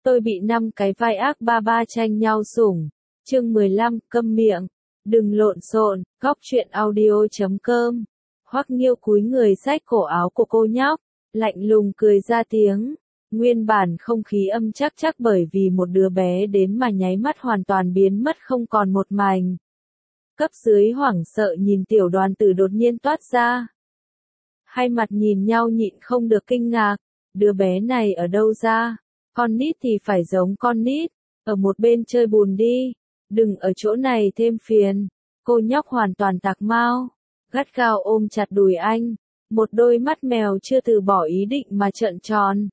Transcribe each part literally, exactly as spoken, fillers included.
Tôi bị năm cái vai ác ba ba tranh nhau sủng. Chương mười lăm, câm miệng. Đừng lộn xộn, góc truyện audio chấm com. Hoắc Nghiêu cúi người xách cổ áo của cô nhóc, lạnh lùng cười ra tiếng. Nguyên bản không khí âm chắc chắc bởi vì một đứa bé đến mà nháy mắt hoàn toàn biến mất không còn một mảnh. Cấp dưới hoảng sợ nhìn tiểu đoàn tử đột nhiên toát ra. Hai mặt nhìn nhau nhịn không được kinh ngạc, đứa bé này ở đâu ra? Con nít thì phải giống con nít, ở một bên chơi bùn đi, đừng ở chỗ này thêm phiền. Cô nhóc hoàn toàn tạc mau, gắt gao ôm chặt đùi anh, một đôi mắt mèo chưa từ bỏ ý định mà trợn tròn.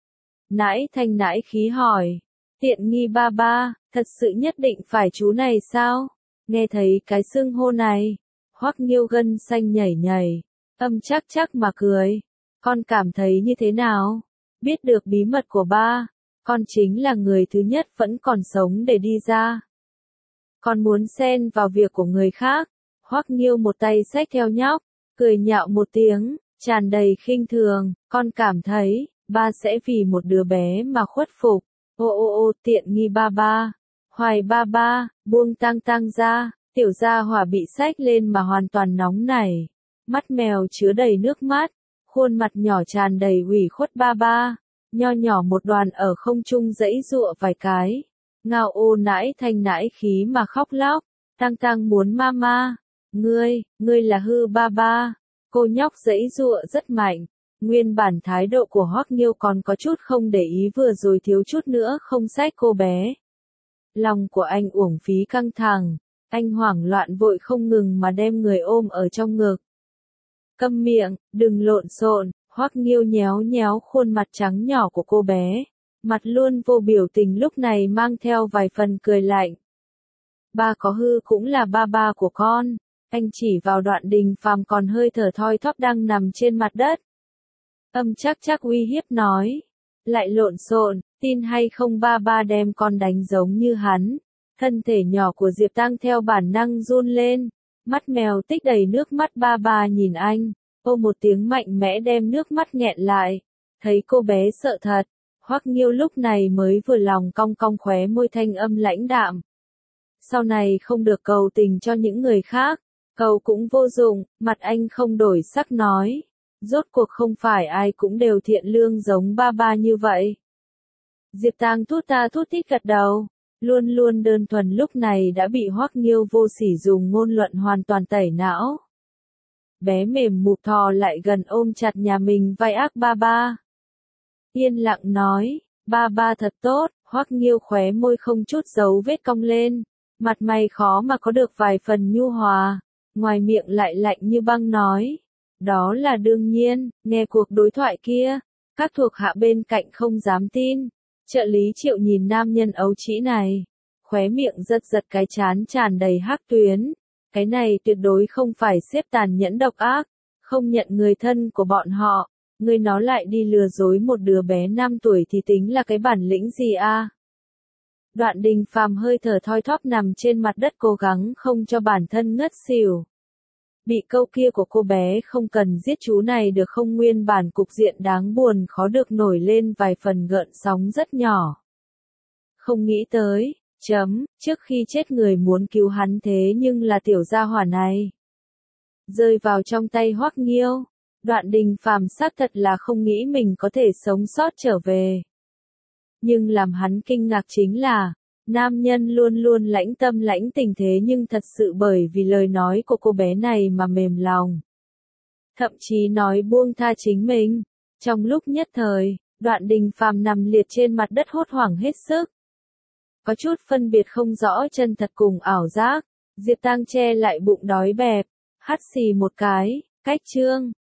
Nãi thanh nãi khí hỏi, tiện nghi ba ba, thật sự nhất định phải chú này sao? Nghe thấy cái xưng hô này, Hoắc Nghiêu gân xanh nhảy nhảy, âm chắc chắc mà cười. Con cảm thấy như thế nào? Biết được bí mật của ba, con chính là người thứ nhất vẫn còn sống để đi ra. Con muốn xen vào việc của người khác. Hoắc Nghiêu một tay xách theo nhóc, cười nhạo một tiếng, tràn đầy khinh thường. Con cảm thấy, ba sẽ vì một đứa bé mà khuất phục. Ô ô ô tiện nghi ba ba. Hoài ba ba, buông tang tang ra. Tiểu gia hỏa bị xách lên mà hoàn toàn nóng nảy. Mắt mèo chứa đầy nước mắt, khuôn mặt nhỏ tràn đầy ủy khuất ba ba. Nho nhỏ một đoàn ở không trung giãy giụa vài cái. Ngao ô nãi thanh nãi khí mà khóc lóc. Tang tang muốn mama. Ngươi, ngươi là hư ba ba. Cô nhóc giãy giụa rất mạnh. Nguyên bản thái độ của Hoắc Nghiêu còn có chút không để ý, vừa rồi thiếu chút nữa không xách cô bé. Lòng của anh uổng phí căng thẳng. Anh hoảng loạn vội không ngừng mà đem người ôm ở trong ngực. Câm miệng, đừng lộn xộn. Hoắc Nghiêu nhéo nhéo khuôn mặt trắng nhỏ của cô bé. Mặt luôn vô biểu tình lúc này mang theo vài phần cười lạnh. Ba có hư cũng là ba ba của con. Anh chỉ vào Đoạn Đình Phàm còn hơi thở thoi thóp đang nằm trên mặt đất. Âm chắc chắc uy hiếp nói. Lại lộn xộn, tin hay không ba ba đem con đánh giống như hắn. Thân thể nhỏ của Diệp Tăng theo bản năng run lên. Mắt mèo tích đầy nước mắt ba ba nhìn anh. Ô một tiếng mạnh mẽ đem nước mắt nghẹn lại. Thấy cô bé sợ thật. Hoắc Nghiêu lúc này mới vừa lòng cong cong khóe môi, thanh âm lãnh đạm. Sau này không được cầu tình cho những người khác. Cầu cũng vô dụng, mặt anh không đổi sắc nói. Rốt cuộc không phải ai cũng đều thiện lương giống ba ba như vậy. Diệp Tang thút ta thút thít gật đầu. Luôn luôn đơn thuần lúc này đã bị Hoắc Nghiêu vô sỉ dùng ngôn luận hoàn toàn tẩy não. Bé mềm mụt thò lại gần ôm chặt nhà mình vai ác ba ba. Yên lặng nói, ba ba thật tốt. Hoắc Nghiêu khóe môi không chút dấu vết cong lên. Mặt mày khó mà có được vài phần nhu hòa. Ngoài miệng lại lạnh như băng nói. Đó là đương nhiên. Nghe cuộc đối thoại kia, các thuộc hạ bên cạnh không dám tin. Trợ lý Triệu nhìn nam nhân ấu trĩ này, khóe miệng giật giật cái trán tràn đầy hắc tuyến. Cái này tuyệt đối không phải xếp tàn nhẫn độc ác, không nhận người thân của bọn họ. Người nó lại đi lừa dối một đứa bé năm tuổi thì tính là cái bản lĩnh gì a? Đoạn Đình Phàm hơi thở thoi thóp nằm trên mặt đất cố gắng không cho bản thân ngất xỉu. Bị câu kia của cô bé không cần giết chú này được không, nguyên bản cục diện đáng buồn khó được nổi lên vài phần gợn sóng rất nhỏ. Không nghĩ tới, chấm, trước khi chết người muốn cứu hắn thế nhưng là tiểu gia hỏa này. Rơi vào trong tay Hoắc Nghiêu, Đoạn Đình Phàm xác thật là không nghĩ mình có thể sống sót trở về. Nhưng làm hắn kinh ngạc chính là, nam nhân luôn luôn lãnh tâm lãnh tình thế nhưng thật sự bởi vì lời nói của cô bé này mà mềm lòng. Thậm chí nói buông tha chính mình. Trong lúc nhất thời, Đoạn Đình Phàm nằm liệt trên mặt đất hốt hoảng hết sức. Có chút phân biệt không rõ chân thật cùng ảo giác. Diệp Tăng che lại bụng đói bẹp, hắt xì một cái, cách chương.